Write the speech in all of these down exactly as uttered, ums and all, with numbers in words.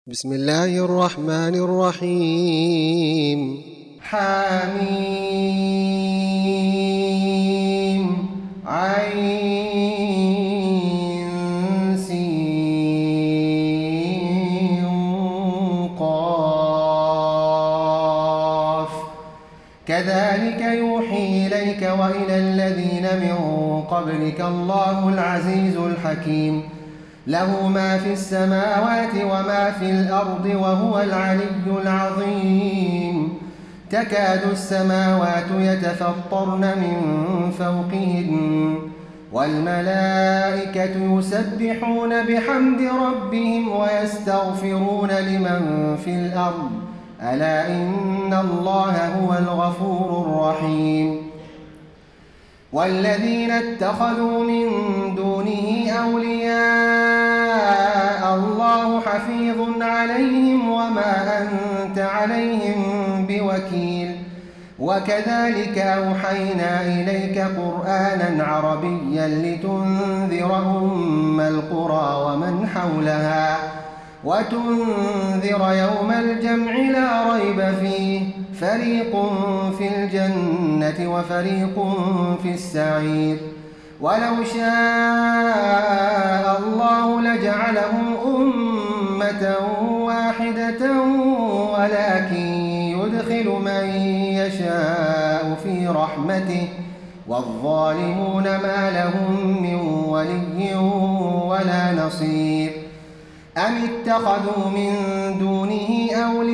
بسم الله الرحمن الرحيم. حميم عين سين قاف كذلك يوحي إليك وإلى الذين من قبلك الله العزيز الحكيم له ما في السماوات وما في الأرض وهو العلي العظيم. تكاد السماوات يتفطرن من فوقهن والملائكة يسبحون بحمد ربهم ويستغفرون لمن في الأرض ألا إن الله هو الغفور الرحيم. والذين اتخذوا من دونه أولياء الله حفيظ عليهم وما أنت عليهم بوكيل. وكذلك أوحينا إليك قرآنا عربيا لتنذر أم القرى ومن حولها وتنذر يوم الجمع لا ريب فيه فريق في الجنة وفريق في السعير. ولو شاء الله لجعلهم أمة واحدة ولكن يدخل من يشاء في رحمته والظالمون ما لهم من ولي ولا نصير. أم اتخذوا من دونه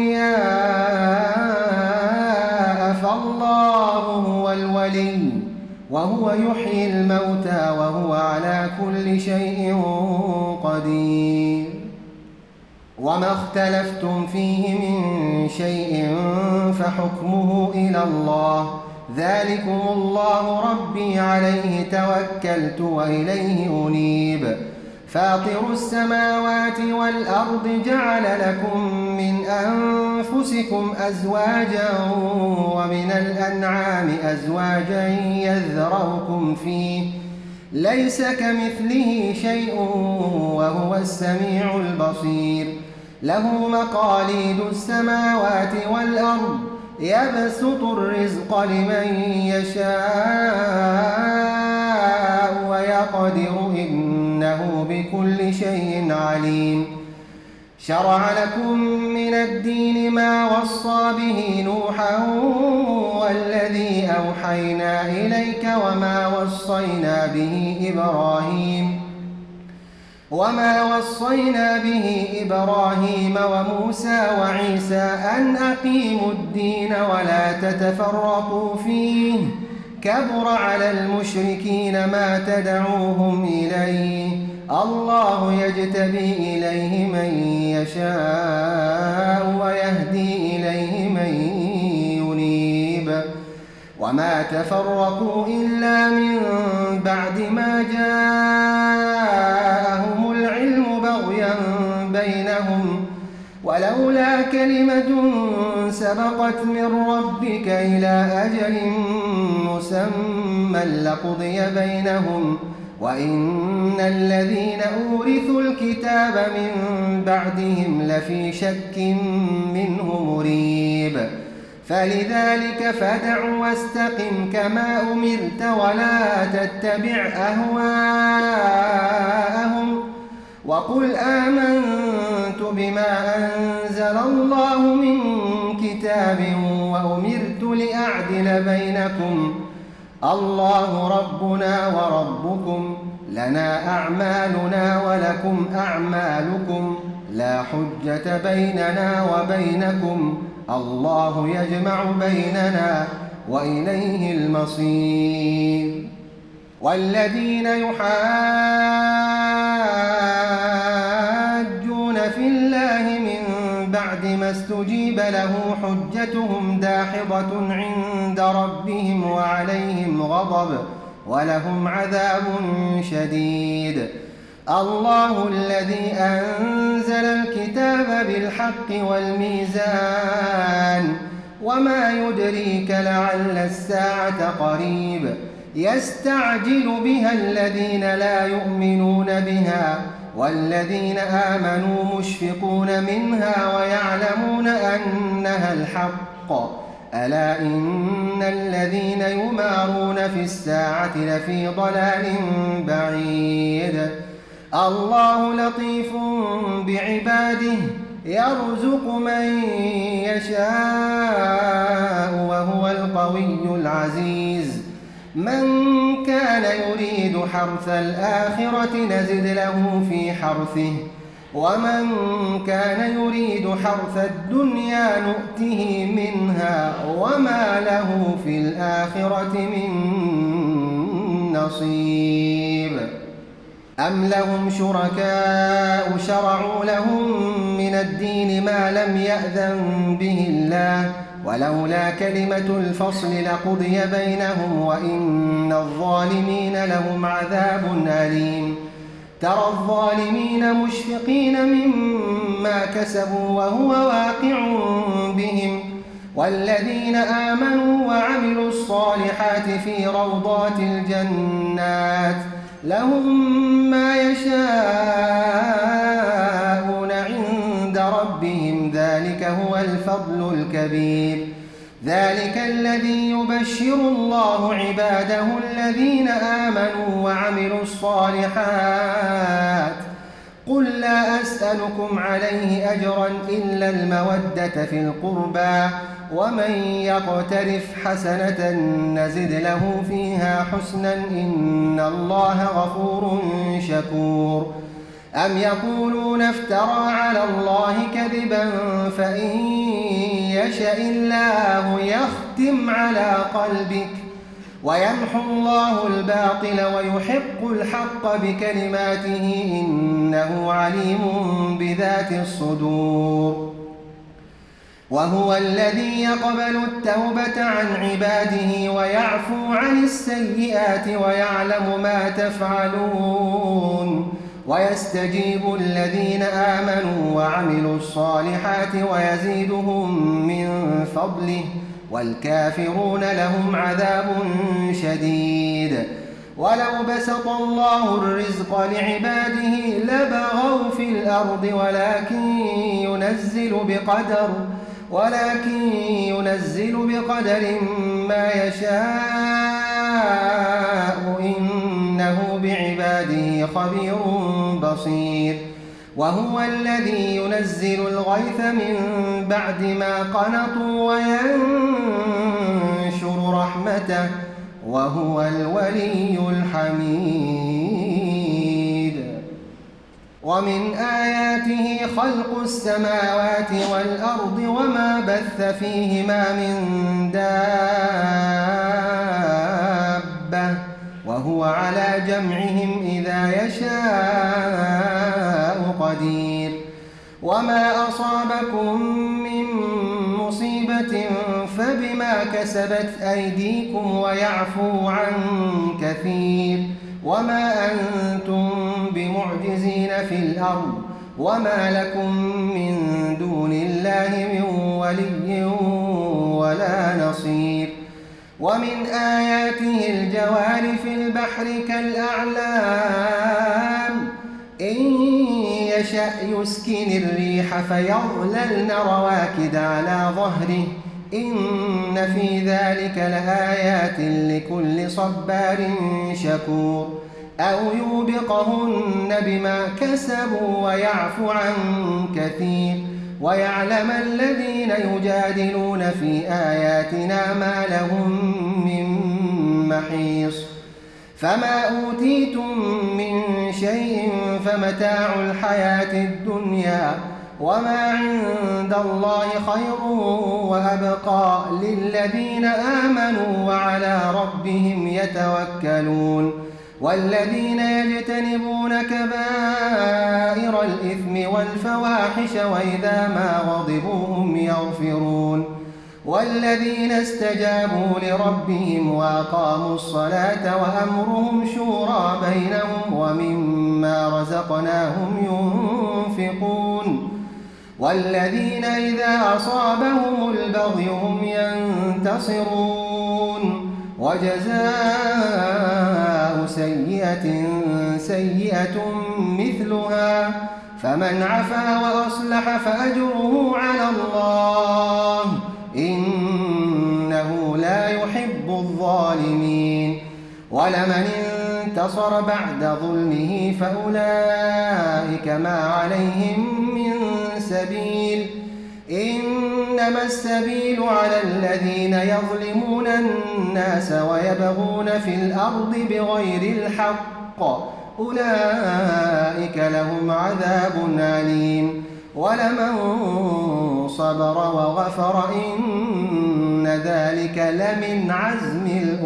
أولياء فالله هو الولي وهو يحيي الموتى وهو على كل شيء قدير. وما اختلفتم فيه من شيء فحكمه إلى الله ذلكم الله ربي عليه توكلت وإليه أنيب. فاطر السماوات والأرض جعل لكم من أنفسكم أزواجا ومن الأنعام أزواجا يذرؤكم فيه ليس كمثله شيء وهو السميع البصير. له مقاليد السماوات والأرض يبسط الرزق لمن يشاء ويقدر إنه بكل شيء عليم. شرع لكم من الدين ما وصى به نوحا والذي أوحينا إليك وما وصينا به إبراهيم وما وصينا به إبراهيم وموسى وعيسى أن أقيموا الدين ولا تتفرقوا فيه كبر على المشركين ما تدعوهم إليه الله يجتبي إليه من يشاء ويهدي إليه من ينيب. وما تفرقوا إلا من بعد ما جاءهم العلم بغيا بينهم ولولا كلمة سبقت من ربك إلى أجل مسمى لقضي بينهم وإن الذين أورثوا الكتاب من بعدهم لفي شك منه مريب. فلذلك فادع واستقم كما أمرت ولا تتبع أهواءهم وقل آمنت بما أنزل الله من كتاب وأمرت لأعدل بينكم الله ربنا وربكم لنا أعمالنا ولكم أعمالكم لا حجة بيننا وبينكم الله يجمع بيننا وإليه المصير. والذين يحاجون في الله من بعد ما استجيب له حجتهم داحضة عند ربهم وعليهم غضب ولهم عذاب شديد. الله الذي أنزل الكتاب بالحق والميزان وما يدريك لعل الساعة قريب يستعجل بها الذين لا يؤمنون بها والذين آمنوا مشفقون منها ويعلمون أنها الحق. ألا إن الذين يمارون في الساعة لفي ضلال بعيد. الله لطيف بعباده يرزق من يشاء وهو القوي العزيز. من كان يريد حرث الآخرة نزد له في حرثه ومن كان يريد حرث الدنيا نؤته منها وما له في الآخرة من نصيب. أم لهم شركاء شرعوا لهم من الدين ما لم يأذن به الله ولولا كلمة الفصل لقضي بينهم وإن الظالمين لهم عذاب أليم. ترى الظالمين مشفقين مما كسبوا وهو واقع بهم والذين آمنوا وعملوا الصالحات في روضات الجنات لهم ما يشاءون عند ربهم ذلك هو الفضل الكبير. ذلك الذي يبشر الله عباده الذين آمنوا وعملوا الصالحات. قل لا أسألكم عليه أجرا إلا المودة في القربى ومن يقترف حسنة نزد له فيها حسنا إن الله غفور شكور. أم يقولون افترى على الله كذبا فإن يشاء الله يختم على قلبك ويمحو الله الباطل ويحق الحق بكلماته إنه عليم بذات الصدور. وهو الذي يقبل التوبة عن عباده ويعفو عن السيئات ويعلم ما تفعلون ويستجيب الذين آمنوا وعملوا الصالحات ويزيدهم من فضله والكافرون لهم عذاب شديد. ولو بسط الله الرزق لعباده لبغوا في الأرض ولكن ينزل بقدر ولكن ينزل بقدر ما يشاء إنه بعباده خبير بصير. وهو الذي ينزل الغيث من بعد ما قنطوا وينشر رحمته وهو الولي الحميد. ومن آياته خلق السماوات والأرض وما بث فيهما من دابة وهو على جمعهم إذا يشاء قدير. وما أصابكم من مصيبة فبما كسبت أيديكم ويعفو عن كثير. وما أنتم بمعجزين في الأرض وما لكم من دون الله من ولي ولا نصير. ومن آياته الجوار في البحر كالأعلام إن يشأ يسكن الريح فيظللن رواكد على ظهره إن في ذلك لآيات لكل صبار شكور. أو يوبقهن بما كسبوا ويعفو عن كثير ويعلم الذين يجادلون في آياتنا ما لهم من محيص. فما أوتيتم من شيء فمتاع الحياة الدنيا وما عند الله خير وأبقى للذين آمنوا وعلى ربهم يتوكلون. والذين يجتنبون كبائر الإثم والفواحش وإذا ما غضبوا هم يغفرون. والذين استجابوا لربهم وأقاموا الصلاة وأمرهم شورى بينهم ومما رزقناهم ينفقون. والذين إذا أصابهم البغي هم ينتصرون. وجزاء سيئة سيئة مثلها فمن عفا وأصلح فأجره على الله إنه لا يحب الظالمين. ولمن انتصر بعد ظلمه فأولئك ما عليهم من سبيل إنما السبيل على الذين يظلمون الناس ويبغون في الأرض بغير الحق أولئك لهم عذاب أليم. ولمن صبر وغفر إن ذلك لمن عزم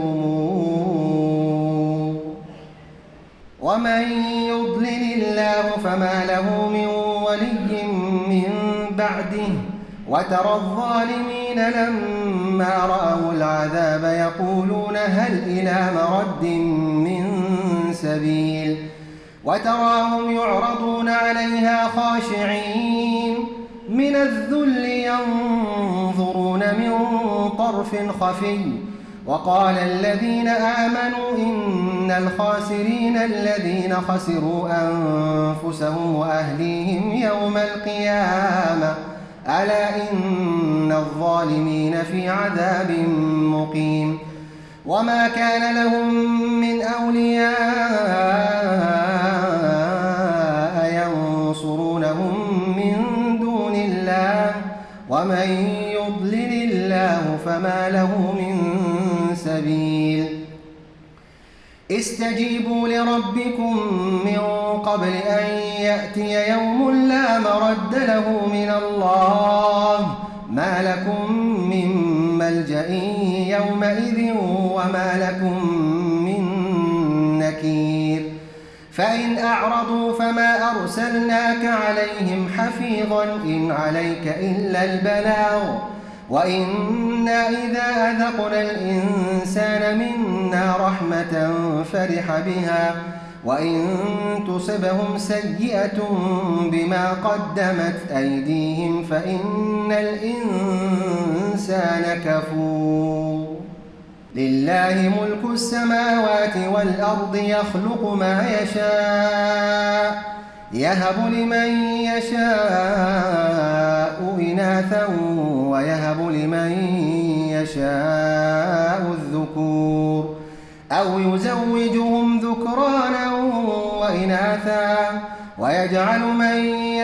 الأمور. ومن يضلل الله فما له من ولي من بعده وترى الظالمين لما رأوا العذاب يقولون هل إلى مرد من سبيل وتراهم يعرضون عليها خاشعين من الذل ينظرون من طرف خفي وقال الذين آمنوا إن الخاسرين الذين خسروا أنفسهم وأهليهم يوم القيامة ألا إن الظالمين في عذاب مقيم. وما كان لهم من أولياء ينصرونهم من دون الله ومن يضلل الله فما له من سبيل. استجيبوا لربكم من قبل أن يأتي يوم لا مرد له من الله ما لكم من ملجأ يومئذ وما لكم من نكير. فإن أعرضوا فما أرسلناك عليهم حفيظا إن عليك إلا البلاغ وإنا إذا أذقنا الإنسان منا رحمة فرح بها وإن تصبهم سيئة بما قدمت أيديهم فإن الإنسان كفور. لله ملك السماوات والأرض يخلق ما يشاء يهب لمن يشاء إناثا ويهب لمن يشاء الذكور أو يزوجهم ذكرانا وإناثا ويجعل من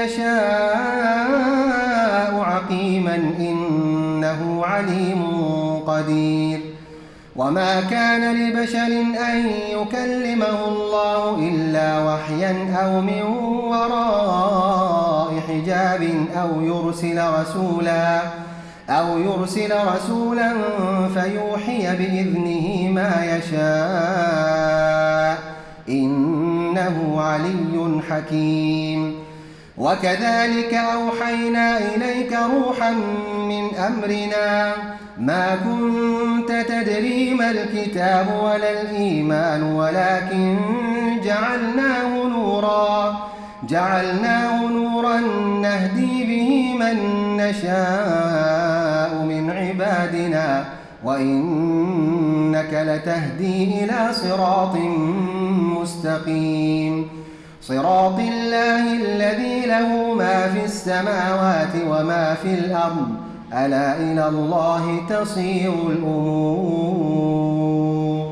يشاء عقيما إنه عليم قدير. وما كان لبشر أن يكلمه الله إلا وحيا أو من وراء حجاب أو يرسل رسولا أو يرسل رسولا فيوحي بإذنه ما يشاء إنه علي حكيم. وكذلك أوحينا إليك روحا من أمرنا ما كنت تدري ما الكتاب ولا الإيمان ولكن جعلناه نورا جعلناه نورا نهدي به من نشاء من عبادنا وإنك لتهدي إلى صراط مستقيم. صراط الله الذي له ما في السماوات وما في الأرض ألا إلى الله تصير الأمور.